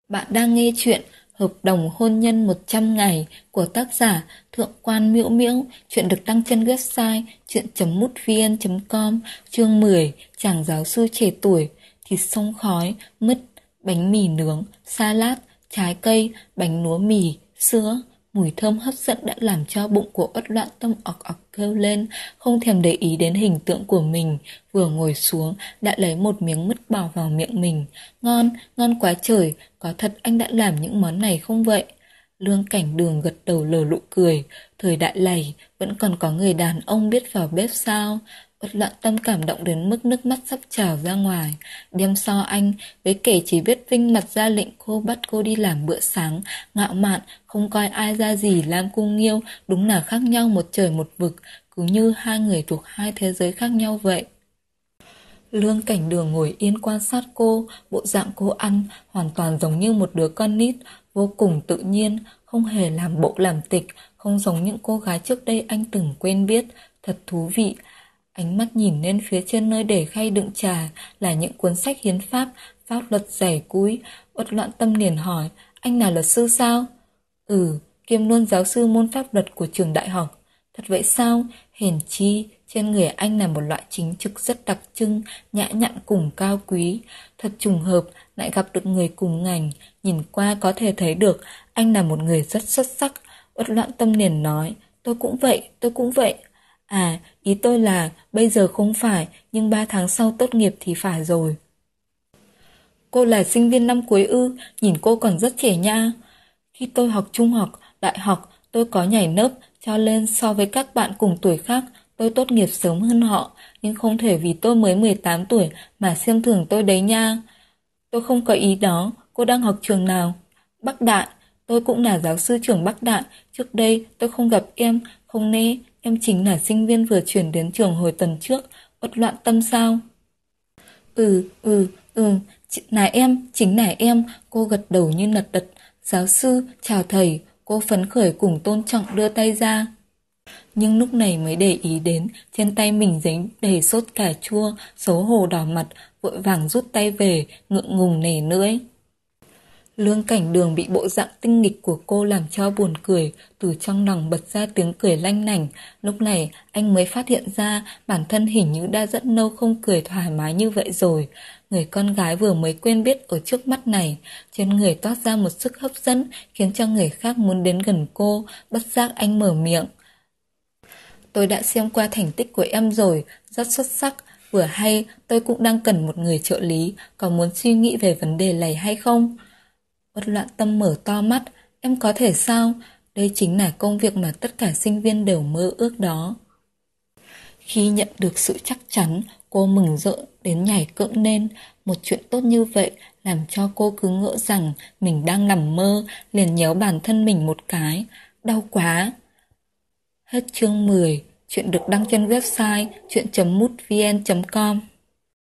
Bạn đang nghe chuyện Hợp đồng hôn nhân 100 ngày của tác giả Thượng quan Miễu Miễu. Chuyện được đăng trên website chuyện.mútvn.com. Chương 10. Chàng giáo sư trẻ tuổi. Thịt xông khói, mứt, bánh mì nướng, salad, trái cây, bánh lúa mì, sữa. Mùi thơm hấp dẫn đã làm cho bụng của Uất Loạn Tâm ọc ọc kêu lên, không thèm để ý đến hình tượng của mình. Vừa ngồi xuống, đã lấy một miếng mứt bỏ vào miệng mình. Ngon, ngon quá trời, có thật anh đã làm những món này không vậy? Lương Cảnh Đường gật đầu lờ lụ cười. Thời đại này, vẫn còn có người đàn ông biết vào bếp sao? Uất Loạn Tâm cảm động đến mức nước mắt sắp trào ra ngoài. Đem so anh với kẻ chỉ biết vinh mặt ra lệnh cô bắt cô đi làm bữa sáng, ngạo mạn, không coi ai ra gì Lam Cung Nghiêu, đúng là khác nhau một trời một vực, cứ như hai người thuộc hai thế giới khác nhau vậy. Lương Cảnh Đường ngồi yên quan sát cô, bộ dạng cô ăn hoàn toàn giống như một đứa con nít, vô cùng tự nhiên, không hề làm bộ làm tịch, không giống những cô gái trước đây anh từng quen biết, thật thú vị. Ánh mắt nhìn lên phía trên nơi để khay đựng trà là những cuốn sách hiến pháp, pháp luật dày cúi. Uất Loạn Tâm liền hỏi, anh là luật sư sao? Ừ, kiêm luôn giáo sư môn pháp luật của trường đại học. Thật vậy sao? Hèn chi, trên người anh là một loại chính trực rất đặc trưng, nhã nhặn cùng cao quý. Thật trùng hợp, lại gặp được người cùng ngành, nhìn qua có thể thấy được anh là một người rất xuất sắc. Uất Loạn Tâm liền nói, tôi cũng vậy, tôi cũng vậy. À, ý tôi là bây giờ không phải, nhưng 3 tháng sau tốt nghiệp thì phải rồi. Cô là sinh viên năm cuối ư, nhìn cô còn rất trẻ nha. Khi tôi học trung học, đại học, tôi có nhảy lớp, cho nên so với các bạn cùng tuổi khác, tôi tốt nghiệp sớm hơn họ, nhưng không thể vì tôi mới 18 tuổi mà xem thường tôi đấy nha. Tôi không có ý đó, cô đang học trường nào? Bắc Đại, tôi cũng là giáo sư trưởng Bắc Đại, trước đây tôi không gặp em, không nê, em chính là sinh viên vừa chuyển đến trường hồi tuần trước, Uất Loạn Tâm sao? Ừ, là em, chính là em, cô gật đầu như lật đật. Giáo sư, chào thầy, cô phấn khởi cùng tôn trọng đưa tay ra. Nhưng lúc này mới để ý đến, trên tay mình dính đầy sốt cà chua, xấu hổ đỏ mặt, vội vàng rút tay về, ngượng ngùng nể nưỡi. Lương Cảnh Đường bị bộ dạng tinh nghịch của cô làm cho buồn cười, từ trong lòng bật ra tiếng cười lanh lảnh. Lúc này anh mới phát hiện ra bản thân hình như đã rất lâu không cười thoải mái như vậy rồi. Người con gái vừa mới quen biết ở trước mắt này, trên người toát ra một sức hấp dẫn khiến cho người khác muốn đến gần cô. Bất giác anh mở miệng. Tôi đã xem qua thành tích của em rồi, rất xuất sắc. Vừa hay tôi cũng đang cần một người trợ lý, có muốn suy nghĩ về vấn đề này hay không? Uất Loạn Tâm mở to mắt, em có thể sao? Đây chính là công việc mà tất cả sinh viên đều mơ ước đó. Khi nhận được sự chắc chắn, cô mừng rỡ đến nhảy cẫng lên. Một chuyện tốt như vậy làm cho cô cứ ngỡ rằng mình đang nằm mơ, liền nhéo bản thân mình một cái. Đau quá! Hết chương 10. Chuyện được đăng trên website chuyện.mútvn.com.